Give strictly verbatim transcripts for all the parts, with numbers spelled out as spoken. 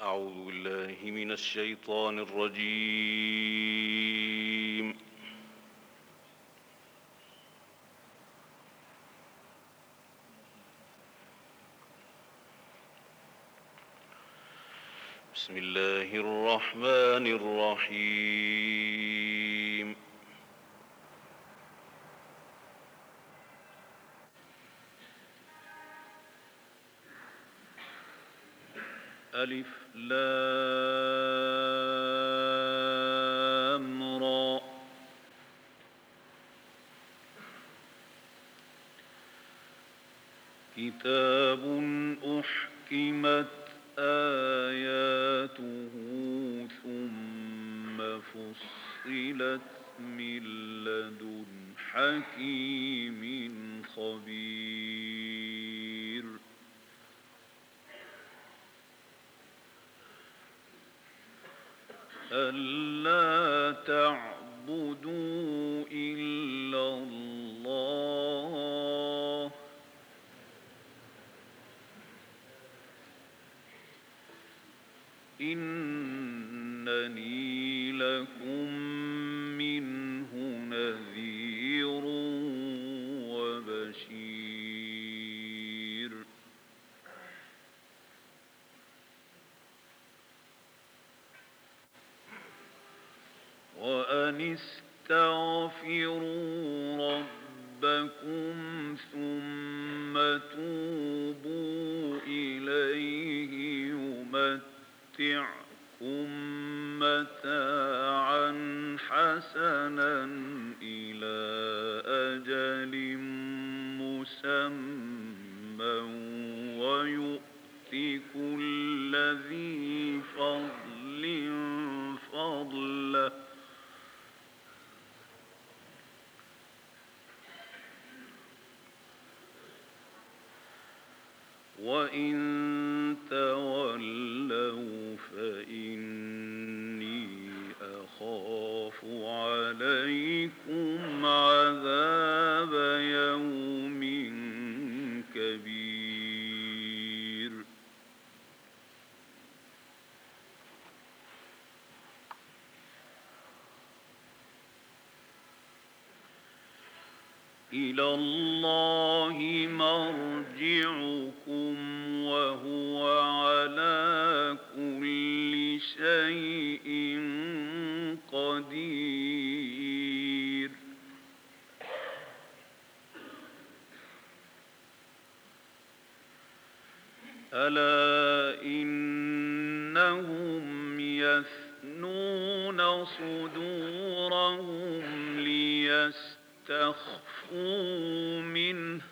أعوذ بالله من الشيطان الرجيم. بسم الله الرحمن الرحيم. ألف لام را. كتاب أحكمت آياته ثم فصلت من لدن حكيم خبير. ألا تعبدوا إلا الله إنني لكم منه نذير وبشير. وأن استغفروا ربكم ثم توبوا إليه يمتعكم متاعا حسنا إلى أجل مسمى ويؤت كل ذي فضل فضله وإن تولوا فإني أخاف عليكم عذاب يوم كبير. إلى الله مرجعكم وهو على كل شيء قدير. ألا إنهم يثنون صدورهم ليستخفوا منه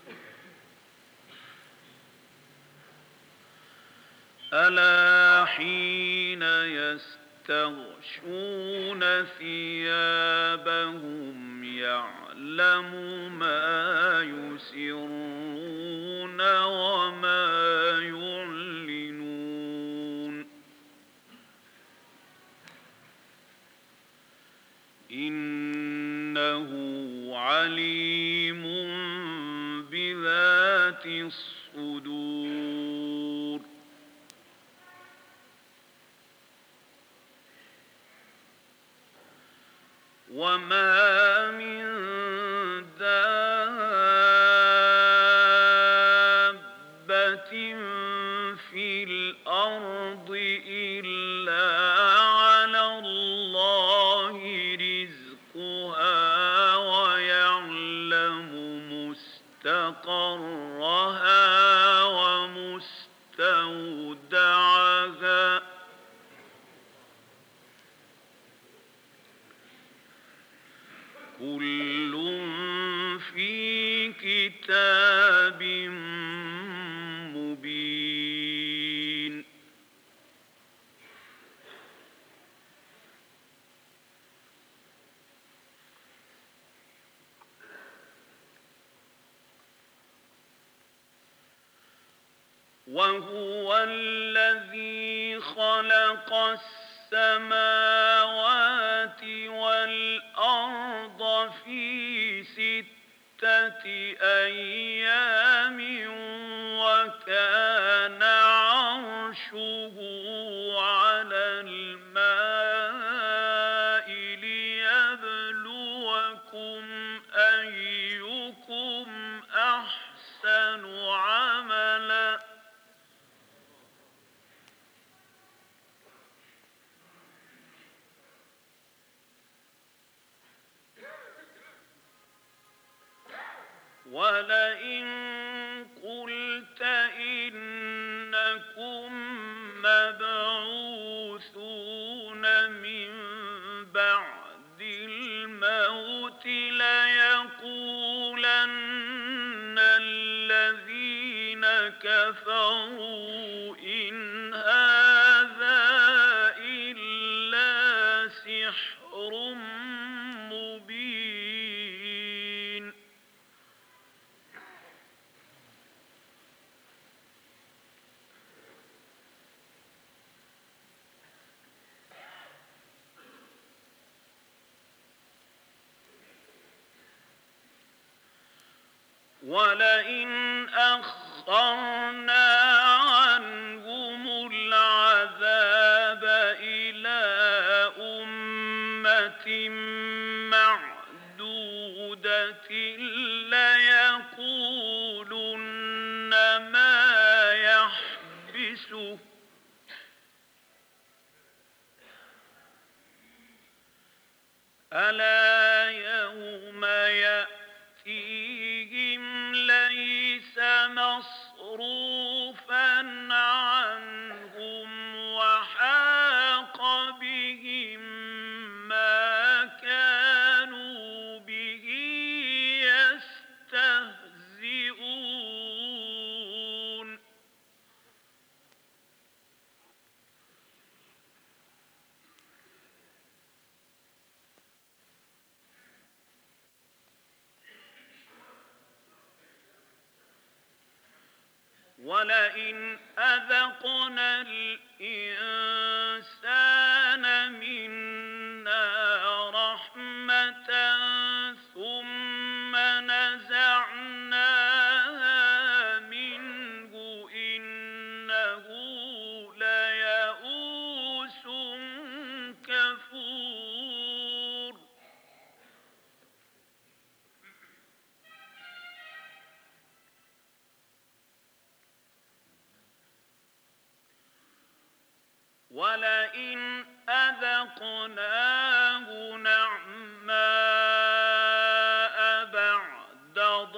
ألا حين يستغشون ثيابهم يعلم ما يسرون وما يعلنون إنه عليم بذات الصدور. وما من دابة في الأرض إلا على الله رزقها ويعلم مستقرها ومستودعها كل في كتاب مبين. وهو الذي خلق السماوات والأرض في ستة أيام وكان عرشه كفروا إن هذا إلا سحر مبين. ولئن أخرنا عنهم العذاب إلى أمة معدودة ليقولن ما يحبسه ألا يوم يأتيهم ليس مصروفا عنهم وحاق بهم ما كانوا به يستهزئون. ولئن أذقنا الإنسان منا رحمة ثم نزعناها منه إنه ليئوس كفور. ولئن أذقناه نعماء بعد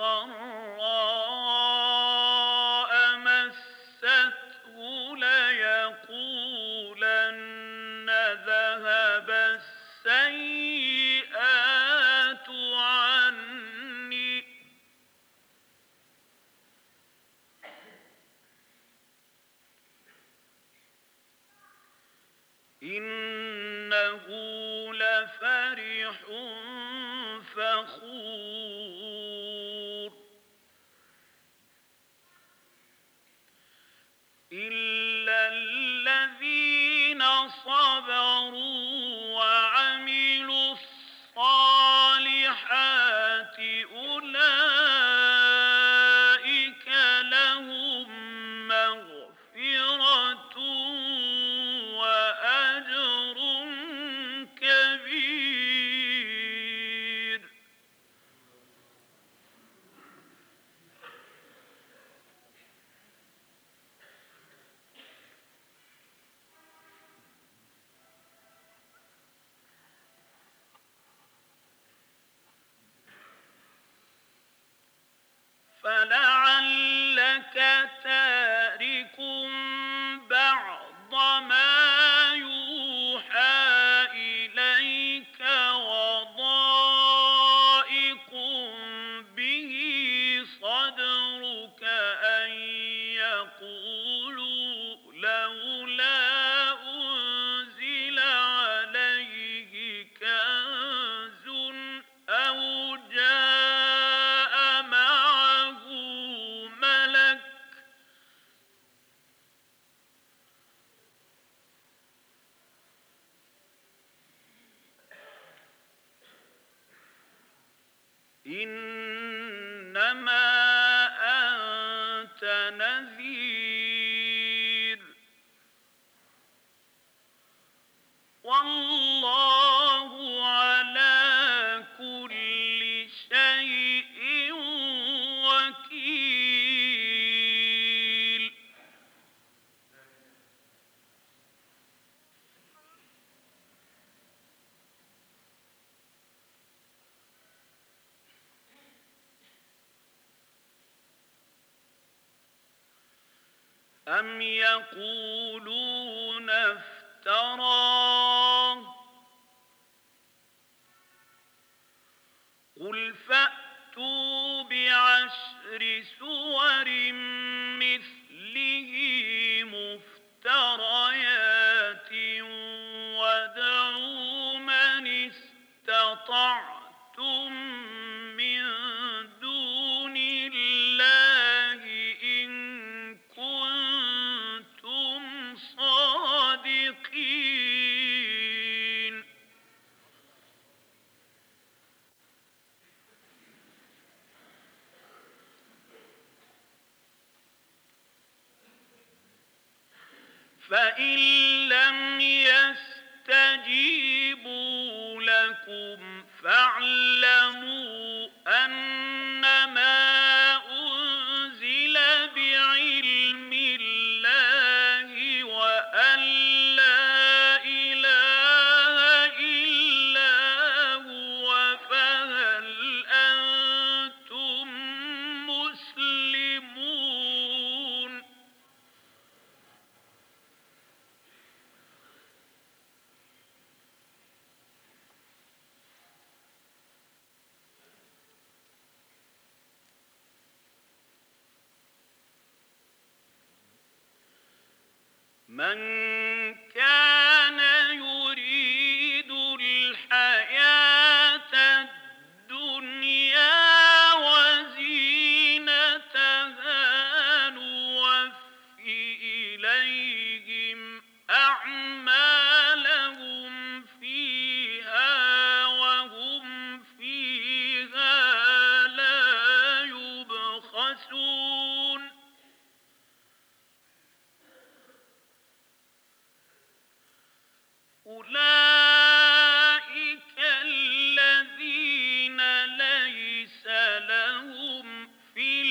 ضراء مسته ليقولن ذهب السيئات عني إنه لفرح فخور. إلا الذين صبروا وعملوا الصالحات أولئك لهم مغفرة وأجر كبير. فلعلك تارك بعض ما يوحى إليك وضائق به صدرك أن يقولوا لولا أنزل عليه كنز أو جاء معه ملك إنما أنت نذير والله على كل شيء وكيل. أم يقولون افتراه قل فأتوا بعشر سور مثله فإن لم يستجيبوا لكم فاعلموا أنما أنزل بعلم الله وأن لا إله إلا هو فهل أنتم مسلمون من كان يريد الحياة الدنيا وزينتها نوفي إليهم أعمالهم فيها وهم فيها لا يبخسون أولئك الذين ليس لهم في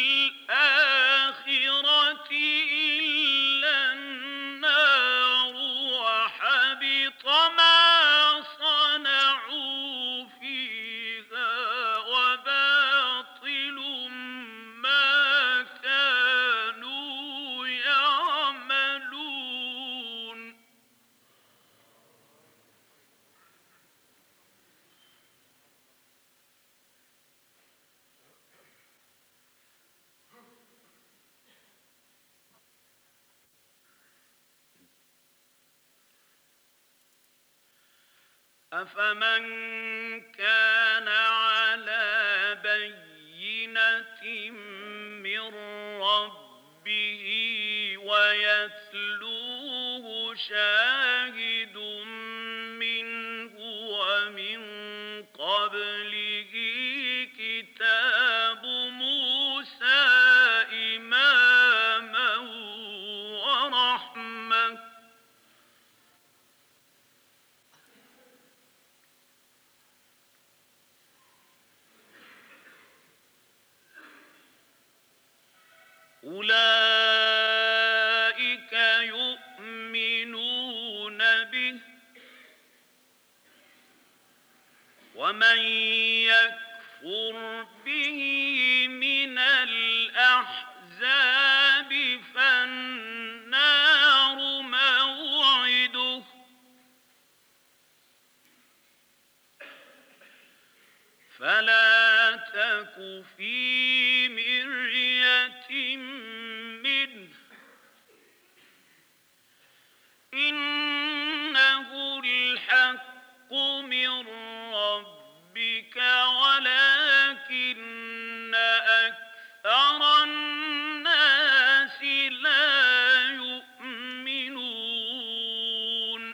الآخرة إلا النار وحبط ما صنعوا فيها وباطل ما كانوا يعملون أفمن كان على بينة من ربه ويتلوه شاهد منه ومن قبله كتاب موسى إماما ورحمة أولئك يؤمنون به ومن يكفر به من الأحزاب فالنار موعده فلا تك في مرية منه إنه الحق من ربك ولكن أكثر الناس لا يؤمنون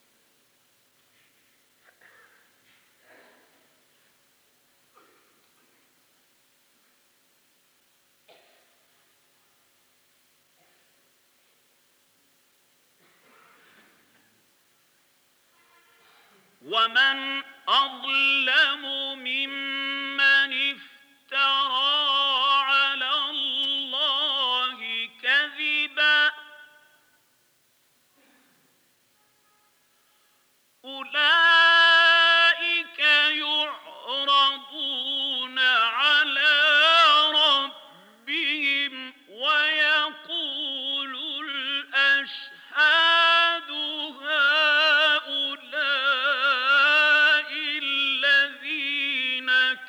ومن أظلم ممن افترى على الله كذبا أولئك يعرضون على ربهم ويقول الأشهاد هؤلاء الذين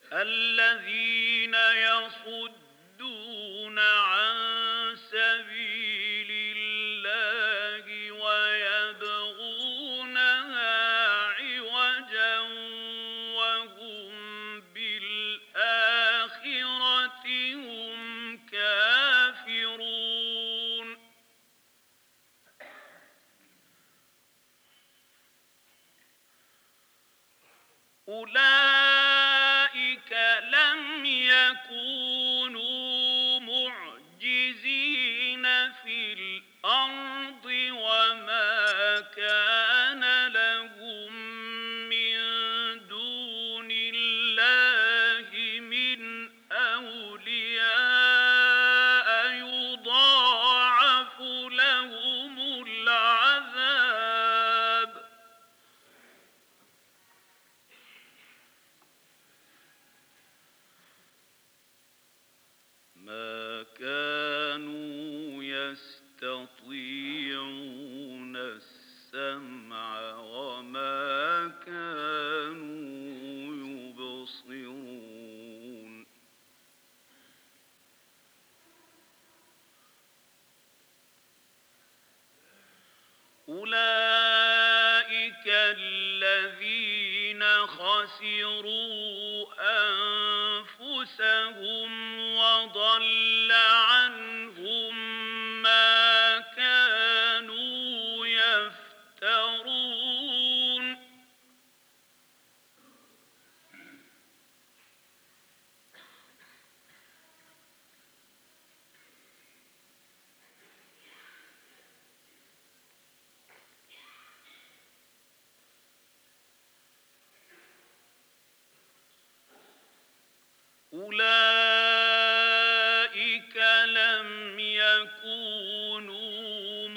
الذين يصدون عن سبيل الله ويبغونها عوجا وهم بالآخرة هم كافرون أولئك لم يكونوا معجزين في الأرض وما كان لهم من دون الله من أولياء يضاعف لهم العذاب ما كانوا يستطيعون السمع وما كانوا يبصرون أولئك الذين خسروا أنفسهم وضل عنهم ما كانوا يفترون أولئك لم يكونوا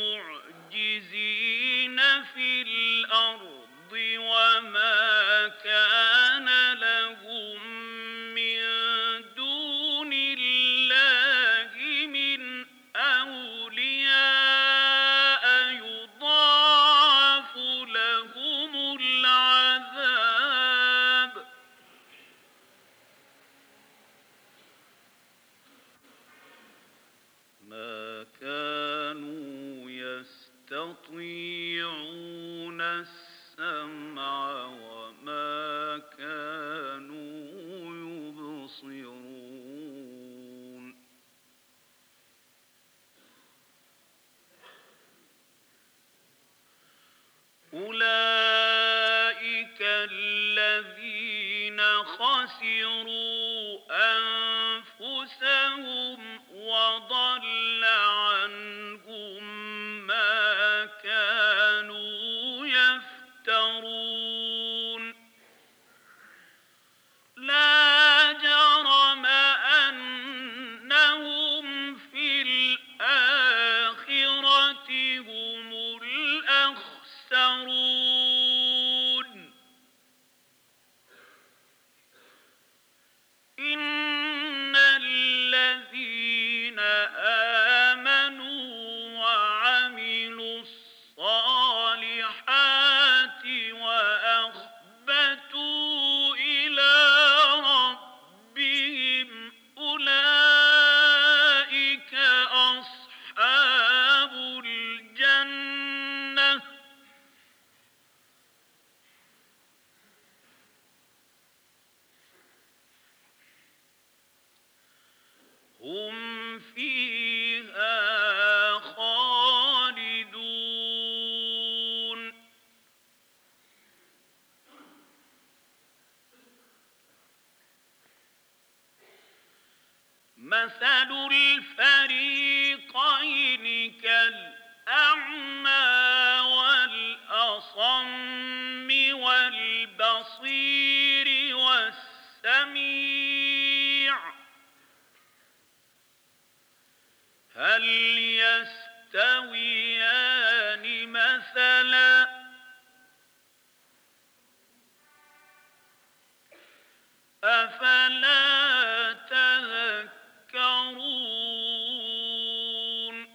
معجزين في الأرض وما كان لهم من دون الله من أولياء يضاعف لهم العذاب ما كانوا يستطيعون السمع وما كانوا يبصرون أولئك الذين خسروا أنفسهم وضل عنهم ما كانوا يفترون لا جرم أنهم في الآخرة هم الأخسرون إن الذين آمنوا وعملوا الصالحات وأخبتوا إلى ربهم أولئك أصحاب الجنة هم فيها خالدون مثل الفريقين كالأعمى والأصم والبصير والسميع هل يستويان مثلا أفلا تذكرون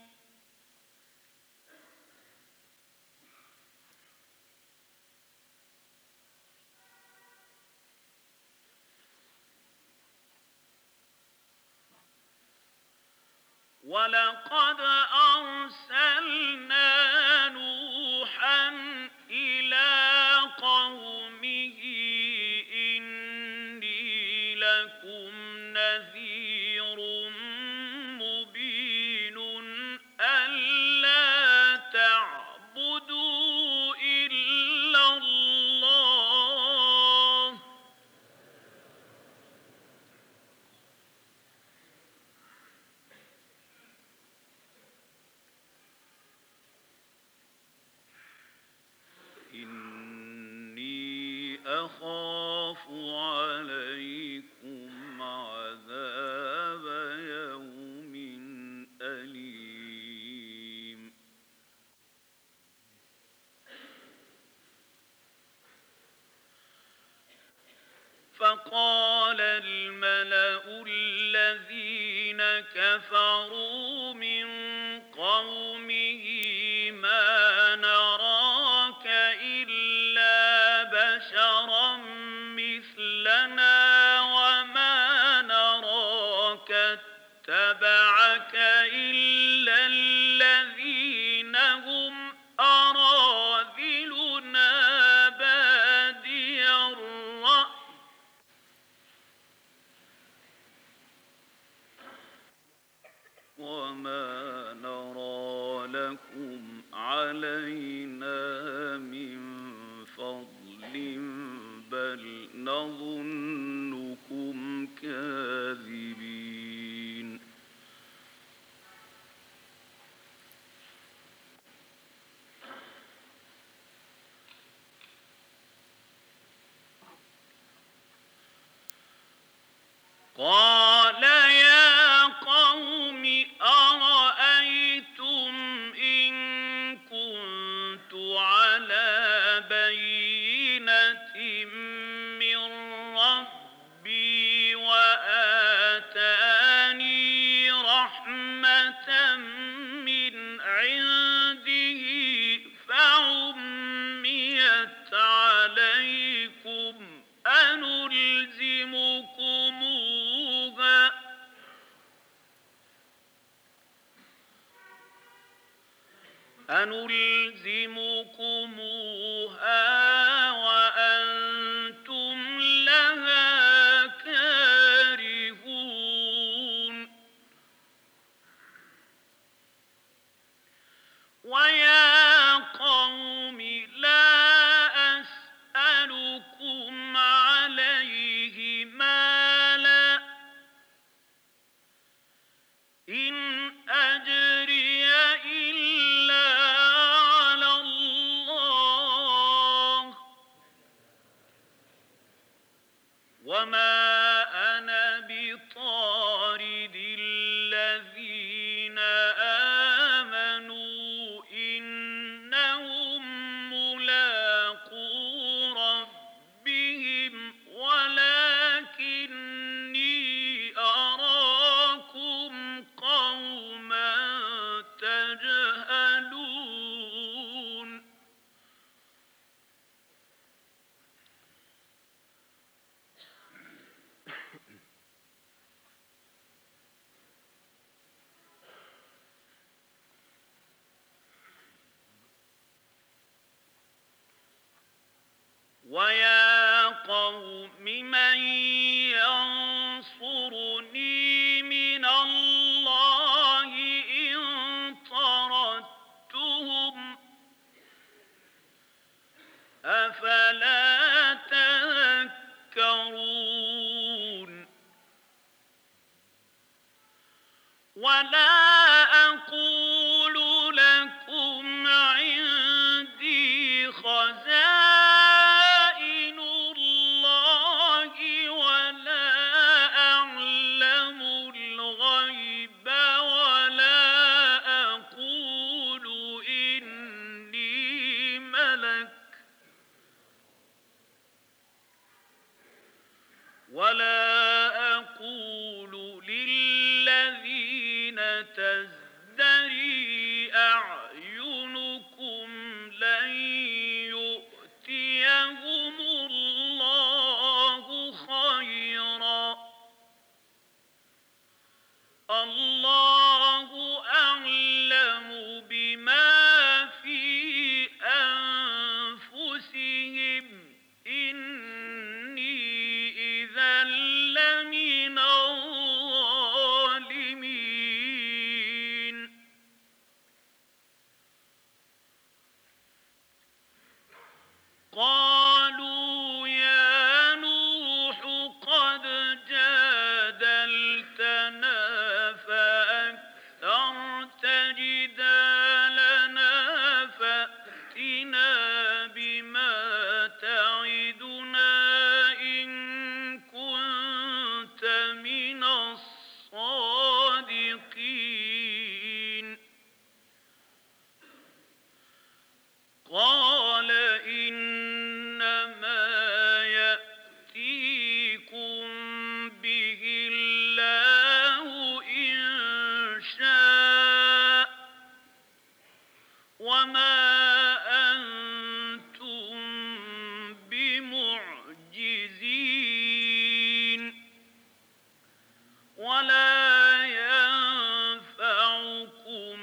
ولقد أرسلنا نوحا إلى قومه إني لكم نذير مبين ألا تعبدوا إلا الله إني أخاف عليكم عذاب يوم أليم فقال الملأ الذين كفروا من قومه ما نراك إلا بشرا مثلنا وما نراك اتبعك إلا الذين هم أراذلنا بادي الرأي وما نرى لكم علينا من فضل بل نظنكم كاذبين قال يا قوم أرأيتم إن كنت على بينة من ربي وآتاني رحمة من عنده فعميت عليكم أنلزمكموها أنلزمكموها وأنتم لها كارهون ويا قوم لا أسألكم عليه مالا إن أجري إلا على الله وما أنا بطارد الذين آمنوا إنهم ملاقو ربهم ولكني أراكم قوما تجهلون ويا قوم من ينصرني من الله إن طردتهم وما أنتم بمعجزين ولا ينفعكم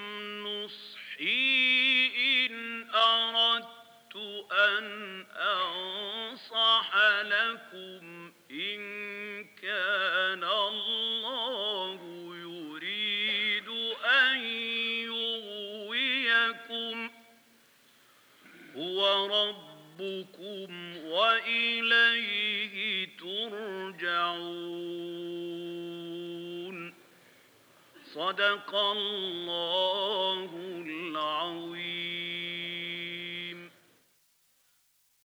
نصحي إن أردت أن أنصح لكم إن كان الله يريد أن يغويكم هو ربكم وإليه ترجعون. صدق الله